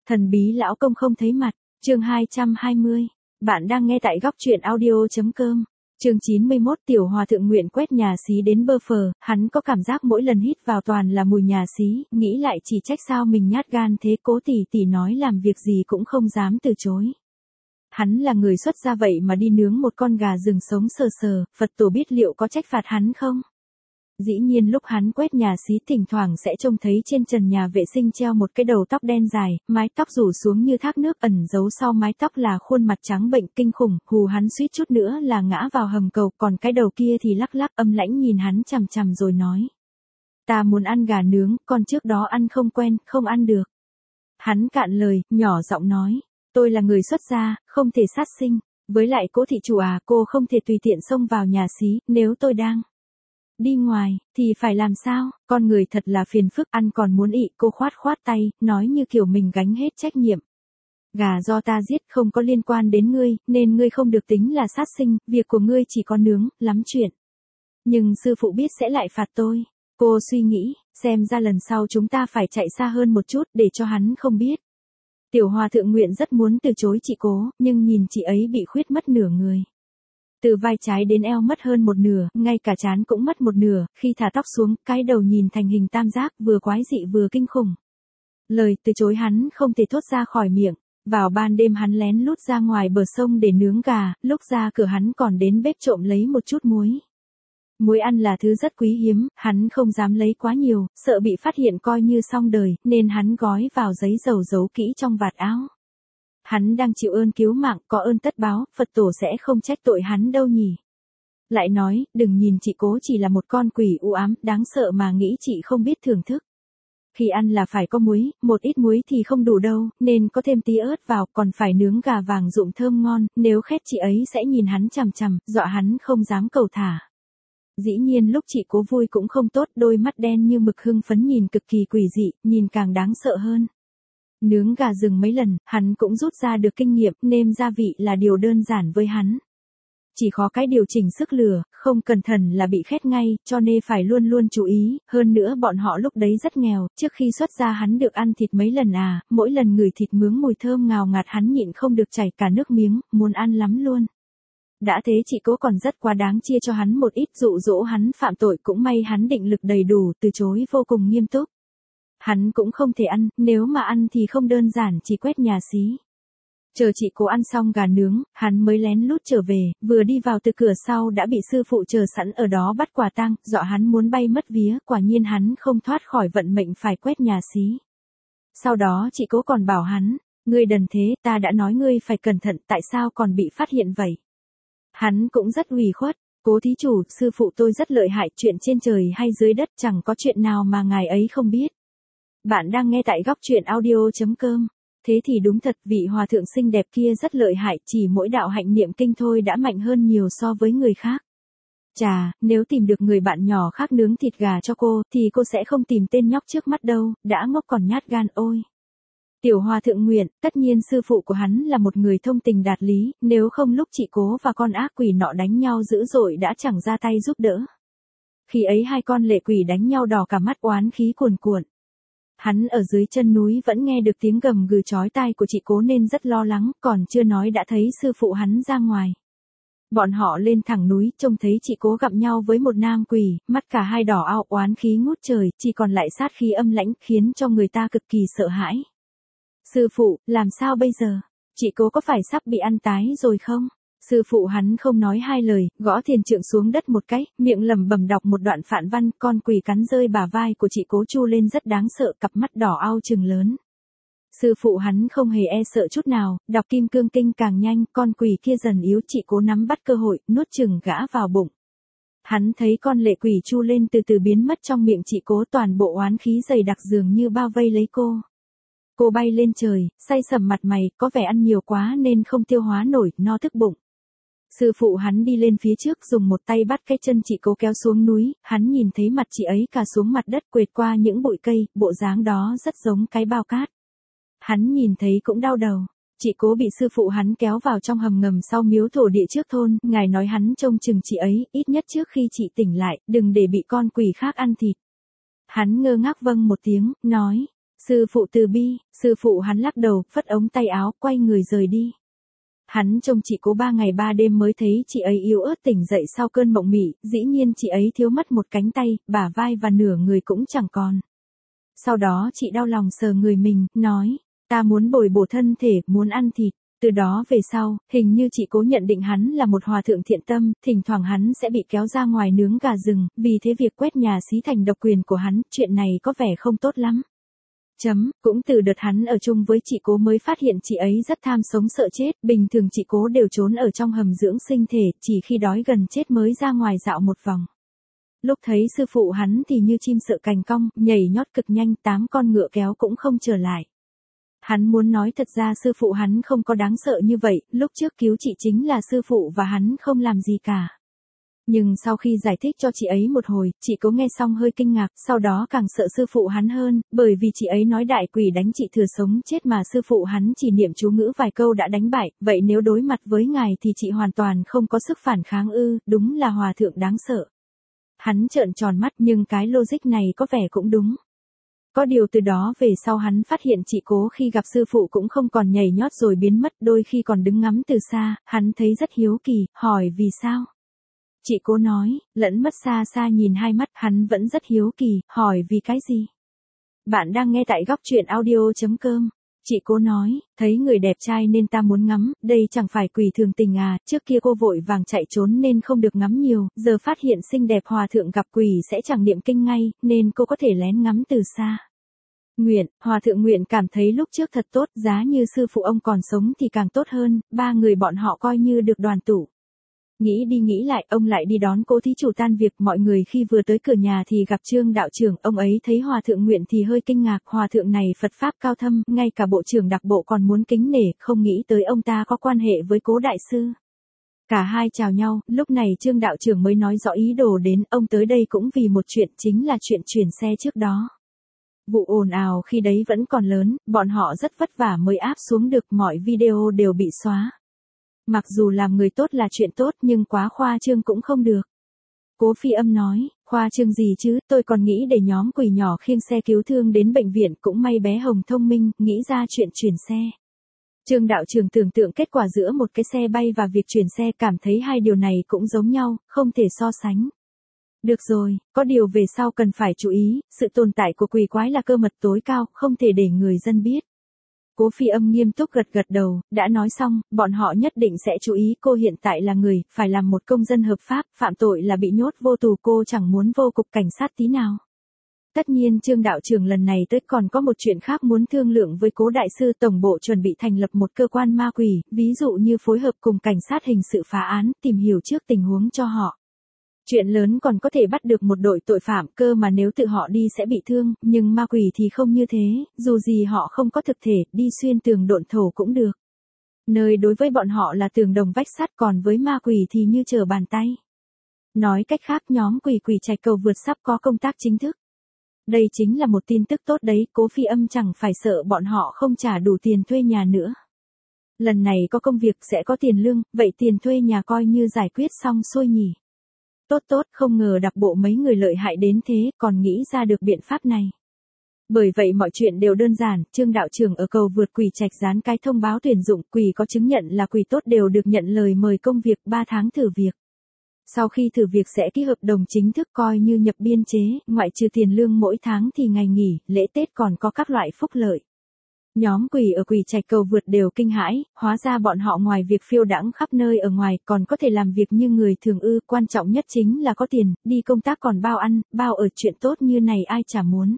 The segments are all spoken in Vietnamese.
Thần bí lão công không thấy mặt, chương 220. Bạn đang nghe tại góc truyện audio.com. Chương 91. Tiểu hòa thượng nguyện quét nhà xí đến bơ phờ, hắn có cảm giác mỗi lần hít vào toàn là mùi nhà xí, nghĩ lại chỉ trách sao mình nhát gan thế, Cố tỷ tỷ nói làm việc gì cũng không dám từ chối. Hắn là người xuất gia vậy mà đi nướng một con gà rừng sống sờ sờ, Phật tổ biết liệu có trách phạt hắn không? Dĩ nhiên lúc hắn quét nhà xí thỉnh thoảng sẽ trông thấy trên trần nhà vệ sinh treo một cái đầu tóc đen dài, mái tóc rủ xuống như thác nước, ẩn giấu sau mái tóc là khuôn mặt trắng bệnh kinh khủng, hù hắn suýt chút nữa là ngã vào hầm cầu, còn cái đầu kia thì lắc lắc âm lãnh nhìn hắn chằm chằm rồi nói. Ta muốn ăn gà nướng, còn trước đó ăn không quen, không ăn được. Hắn cạn lời, nhỏ giọng nói, tôi là người xuất gia, không thể sát sinh, với lại Cố thị chủ à, cô không thể tùy tiện xông vào nhà xí, nếu tôi đang đi ngoài, thì phải làm sao, con người thật là phiền phức, ăn còn muốn ị, cô khoát khoát tay, nói như kiểu mình gánh hết trách nhiệm. Gà do ta giết không có liên quan đến ngươi, nên ngươi không được tính là sát sinh, việc của ngươi chỉ có nướng, lắm chuyện. Nhưng sư phụ biết sẽ lại phạt tôi. Cô suy nghĩ, xem ra lần sau chúng ta phải chạy xa hơn một chút để cho hắn không biết. Tiểu hòa thượng nguyện rất muốn từ chối chị Cố, nhưng nhìn chị ấy bị khuyết mất nửa người. Từ vai trái đến eo mất hơn một nửa, ngay cả trán cũng mất một nửa, khi thả tóc xuống, cái đầu nhìn thành hình tam giác, vừa quái dị vừa kinh khủng. Lời từ chối hắn không thể thốt ra khỏi miệng. Vào ban đêm hắn lén lút ra ngoài bờ sông để nướng gà, lúc ra cửa hắn còn đến bếp trộm lấy một chút muối. Muối ăn là thứ rất quý hiếm, hắn không dám lấy quá nhiều, sợ bị phát hiện coi như xong đời, nên hắn gói vào giấy dầu giấu kỹ trong vạt áo. Hắn đang chịu ơn cứu mạng, có ơn tất báo, Phật tổ sẽ không trách tội hắn đâu nhỉ. Lại nói, đừng nhìn chị Cố chỉ là một con quỷ u ám, đáng sợ mà nghĩ chị không biết thưởng thức. Khi ăn là phải có muối, một ít muối thì không đủ đâu, nên có thêm tí ớt vào, còn phải nướng gà vàng rụm thơm ngon, nếu khét chị ấy sẽ nhìn hắn chằm chằm, dọa hắn không dám cầu thả. Dĩ nhiên lúc chị Cố vui cũng không tốt, đôi mắt đen như mực hưng phấn nhìn cực kỳ quỷ dị, nhìn càng đáng sợ hơn. Nướng gà rừng mấy lần, hắn cũng rút ra được kinh nghiệm, nêm gia vị là điều đơn giản với hắn. Chỉ khó cái điều chỉnh sức lửa, không cẩn thận là bị khét ngay, cho nên phải luôn luôn chú ý, hơn nữa bọn họ lúc đấy rất nghèo, trước khi xuất gia hắn được ăn thịt mấy lần à, mỗi lần ngửi thịt mướm mùi thơm ngào ngạt hắn nhịn không được chảy cả nước miếng, muốn ăn lắm luôn. Đã thế chị Cố còn rất quá đáng, chia cho hắn một ít dụ dỗ hắn phạm tội, cũng may hắn định lực đầy đủ, từ chối vô cùng nghiêm túc. Hắn cũng không thể ăn, nếu mà ăn thì không đơn giản chỉ quét nhà xí. Chờ chị Cố ăn xong gà nướng, hắn mới lén lút trở về, vừa đi vào từ cửa sau đã bị sư phụ chờ sẵn ở đó bắt quả tang, dọa hắn muốn bay mất vía, quả nhiên hắn không thoát khỏi vận mệnh phải quét nhà xí. Sau đó chị Cố còn bảo hắn, ngươi đần thế, ta đã nói ngươi phải cẩn thận, tại sao còn bị phát hiện vậy? Hắn cũng rất ủy khuất, Cố thí chủ, sư phụ tôi rất lợi hại, chuyện trên trời hay dưới đất chẳng có chuyện nào mà ngài ấy không biết. Bạn đang nghe tại góc truyện audio.com. Thế thì đúng thật, vị hòa thượng xinh đẹp kia rất lợi hại, chỉ mỗi đạo hạnh niệm kinh thôi đã mạnh hơn nhiều so với người khác. Chà, nếu tìm được người bạn nhỏ khác nướng thịt gà cho cô, thì cô sẽ không tìm tên nhóc trước mắt đâu, đã ngốc còn nhát gan ôi. Tiểu hòa thượng nguyện, tất nhiên sư phụ của hắn là một người thông tình đạt lý, nếu không lúc chị Cố và con ác quỷ nọ đánh nhau dữ dội đã chẳng ra tay giúp đỡ. Khi ấy hai con lệ quỷ đánh nhau đỏ cả mắt, oán khí cuồn cuộn. Hắn ở dưới chân núi vẫn nghe được tiếng gầm gừ chói tai của chị Cố nên rất lo lắng, còn chưa nói đã thấy sư phụ hắn ra ngoài. Bọn họ lên thẳng núi, trông thấy chị Cố gặm nhau với một nam quỷ, mắt cả hai đỏ ao, oán khí ngút trời, chỉ còn lại sát khí âm lãnh, khiến cho người ta cực kỳ sợ hãi. Sư phụ, làm sao bây giờ? Chị Cố có phải sắp bị ăn tái rồi không? Sư phụ hắn không nói hai lời, gõ thiền trượng xuống đất một cái, miệng lẩm bẩm đọc một đoạn phạn văn, con quỷ cắn rơi bả vai của chị Cố chu lên rất đáng sợ, cặp mắt đỏ ao trừng lớn. Sư phụ hắn không hề e sợ chút nào, đọc kim cương kinh càng nhanh, con quỷ kia dần yếu, chị Cố nắm bắt cơ hội, nuốt chừng gã vào bụng. Hắn thấy con lệ quỷ chu lên từ từ biến mất trong miệng chị Cố, toàn bộ oán khí dày đặc dường như bao vây lấy cô. Cô bay lên trời, say sẩm mặt mày, có vẻ ăn nhiều quá nên không tiêu hóa nổi, no thức bụng. Sư phụ hắn đi lên phía trước dùng một tay bắt cái chân chị Cố kéo xuống núi, hắn nhìn thấy mặt chị ấy cà xuống mặt đất quệt qua những bụi cây, bộ dáng đó rất giống cái bao cát. Hắn nhìn thấy cũng đau đầu. Chị Cố bị sư phụ hắn kéo vào trong hầm ngầm sau miếu thổ địa trước thôn, ngài nói hắn trông chừng chị ấy, ít nhất trước khi chị tỉnh lại, đừng để bị con quỷ khác ăn thịt. Hắn ngơ ngác vâng một tiếng, nói, Sư phụ từ bi, sư phụ hắn lắc đầu, phất ống tay áo, quay người rời đi. Hắn trông chị Cố 3 ngày 3 đêm mới thấy chị ấy yếu ớt tỉnh dậy sau cơn mộng mị, dĩ nhiên chị ấy thiếu mất một cánh tay, bả vai và nửa người cũng chẳng còn. Sau đó chị đau lòng sờ người mình, nói, ta muốn bồi bổ thân thể, muốn ăn thịt. Từ đó về sau, hình như chị Cố nhận định hắn là một hòa thượng thiện tâm, thỉnh thoảng hắn sẽ bị kéo ra ngoài nướng gà rừng, vì thế việc quét nhà xí thành độc quyền của hắn, chuyện này có vẻ không tốt lắm. Cũng từ đợt hắn ở chung với chị Cố mới phát hiện chị ấy rất tham sống sợ chết, bình thường chị Cố đều trốn ở trong hầm dưỡng sinh thể, chỉ khi đói gần chết mới ra ngoài dạo một vòng. Lúc thấy sư phụ hắn thì như chim sợ cành cong, nhảy nhót cực nhanh, 8 con ngựa kéo cũng không trở lại. Hắn muốn nói thật ra sư phụ hắn không có đáng sợ như vậy, lúc trước cứu chị chính là sư phụ và hắn không làm gì cả. Nhưng sau khi giải thích cho chị ấy một hồi, chị Cố nghe xong hơi kinh ngạc, sau đó càng sợ sư phụ hắn hơn, bởi vì chị ấy nói đại quỷ đánh chị thừa sống chết mà sư phụ hắn chỉ niệm chú ngữ vài câu đã đánh bại, vậy nếu đối mặt với ngài thì chị hoàn toàn không có sức phản kháng ư, đúng là hòa thượng đáng sợ. Hắn trợn tròn mắt nhưng cái logic này có vẻ cũng đúng. Có điều từ đó về sau hắn phát hiện chị Cố khi gặp sư phụ cũng không còn nhảy nhót rồi biến mất, đôi khi còn đứng ngắm từ xa, hắn thấy rất hiếu kỳ, hỏi vì sao. Chị Cố nói, lẫn mất xa xa nhìn hai mắt, hắn vẫn rất hiếu kỳ, hỏi vì cái gì. Bạn đang nghe tại góc truyện audio.com. Chị Cố nói, thấy người đẹp trai nên ta muốn ngắm, đây chẳng phải quỷ thường tình à, trước kia cô vội vàng chạy trốn nên không được ngắm nhiều, giờ phát hiện xinh đẹp hòa thượng gặp quỷ sẽ chẳng niệm kinh ngay, nên cô có thể lén ngắm từ xa. Hòa thượng Nguyện cảm thấy lúc trước thật tốt, giá như sư phụ ông còn sống thì càng tốt hơn, 3 người bọn họ coi như được đoàn tụ. Nghĩ đi nghĩ lại, ông lại đi đón Cố thí chủ tan việc, mọi người khi vừa tới cửa nhà thì gặp Trương đạo trưởng, ông ấy thấy hòa thượng Nguyện thì hơi kinh ngạc, hòa thượng này Phật pháp cao thâm, ngay cả bộ trưởng đặc bộ còn muốn kính nể, không nghĩ tới ông ta có quan hệ với Cố đại sư. Cả hai chào nhau, lúc này Trương đạo trưởng mới nói rõ ý đồ đến, ông tới đây cũng vì một chuyện, chính là chuyện chuyển xe trước đó. Vụ ồn ào khi đấy vẫn còn lớn, bọn họ rất vất vả mới áp xuống được, mọi video đều bị xóa. Mặc dù làm người tốt là chuyện tốt nhưng quá khoa trương cũng không được. Cố Phi Âm nói, khoa trương gì chứ, tôi còn nghĩ để nhóm quỷ nhỏ khiêng xe cứu thương đến bệnh viện, cũng may bé Hồng thông minh, nghĩ ra chuyện chuyển xe. Trương đạo trưởng tưởng tượng kết quả giữa một cái xe bay và việc chuyển xe, cảm thấy hai điều này cũng giống nhau, không thể so sánh. Được rồi, có điều về sau cần phải chú ý, sự tồn tại của quỷ quái là cơ mật tối cao, không thể để người dân biết. Cố Phi Âm nghiêm túc gật gật đầu, đã nói xong, bọn họ nhất định sẽ chú ý, cô hiện tại là người, phải làm một công dân hợp pháp, phạm tội là bị nhốt vô tù, cô chẳng muốn vô cục cảnh sát tí nào. Tất nhiên Trương đạo trưởng lần này tới còn có một chuyện khác muốn thương lượng với Cố đại sư, tổng bộ chuẩn bị thành lập một cơ quan ma quỷ, ví dụ như phối hợp cùng cảnh sát hình sự phá án, tìm hiểu trước tình huống cho họ. Chuyện lớn còn có thể bắt được một đội tội phạm, cơ mà nếu tự họ đi sẽ bị thương, nhưng ma quỷ thì không như thế, dù gì họ không có thực thể, đi xuyên tường độn thổ cũng được. Nơi đối với bọn họ là tường đồng vách sắt, còn với ma quỷ thì như trở bàn tay. Nói cách khác, nhóm quỷ trạch cầu vượt sắp có công tác chính thức. Đây chính là một tin tức tốt đấy, Cố Phi Âm chẳng phải sợ bọn họ không trả đủ tiền thuê nhà nữa. Lần này có công việc sẽ có tiền lương, vậy tiền thuê nhà coi như giải quyết xong xuôi nhỉ. Tốt, không ngờ đặc bộ mấy người lợi hại đến thế, còn nghĩ ra được biện pháp này. Bởi vậy mọi chuyện đều đơn giản, Trương đạo trưởng ở cầu vượt quỷ trạch dán cái thông báo tuyển dụng, quỷ có chứng nhận là quỷ tốt đều được nhận lời mời công việc 3 tháng thử việc. Sau khi thử việc sẽ ký hợp đồng chính thức coi như nhập biên chế, ngoại trừ tiền lương mỗi tháng thì ngày nghỉ, lễ Tết còn có các loại phúc lợi. Nhóm quỷ ở quỷ trạch cầu vượt đều kinh hãi, hóa ra bọn họ ngoài việc phiêu đãng khắp nơi ở ngoài còn có thể làm việc như người thường ư, quan trọng nhất chính là có tiền, đi công tác còn bao ăn, bao ở, chuyện tốt như này ai chả muốn.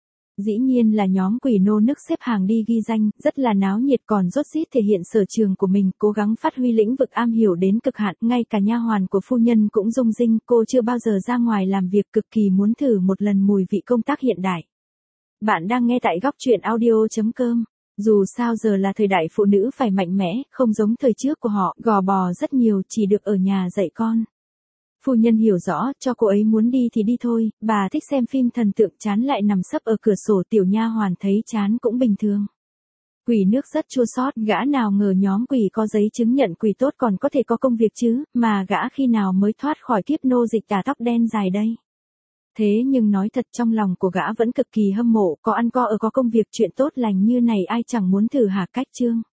Dĩ nhiên là nhóm quỷ nô nức xếp hàng đi ghi danh, rất là náo nhiệt, còn rốt rít thể hiện sở trường của mình, cố gắng phát huy lĩnh vực am hiểu đến cực hạn, ngay cả nha hoàn của phu nhân cũng rung rinh, cô chưa bao giờ ra ngoài làm việc, cực kỳ muốn thử một lần mùi vị công tác hiện đại. Bạn đang nghe tại góc truyện audio.com. Dù sao giờ là thời đại phụ nữ phải mạnh mẽ, không giống thời trước của họ, gò bò rất nhiều, chỉ được ở nhà dạy con. Phu nhân hiểu rõ, cho cô ấy muốn đi thì đi thôi, bà thích xem phim thần tượng, chán lại nằm sấp ở cửa sổ, tiểu nha hoàn thấy chán cũng bình thường. Quỷ nước rất chua xót, gã nào ngờ nhóm quỷ có giấy chứng nhận quỷ tốt còn có thể có công việc chứ, mà gã khi nào mới thoát khỏi kiếp nô dịch tà tóc đen dài đây. Thế nhưng nói thật trong lòng của gã vẫn cực kỳ hâm mộ, có ăn có ở có công việc chuyện tốt lành như này ai chẳng muốn thử hả Cách Trương.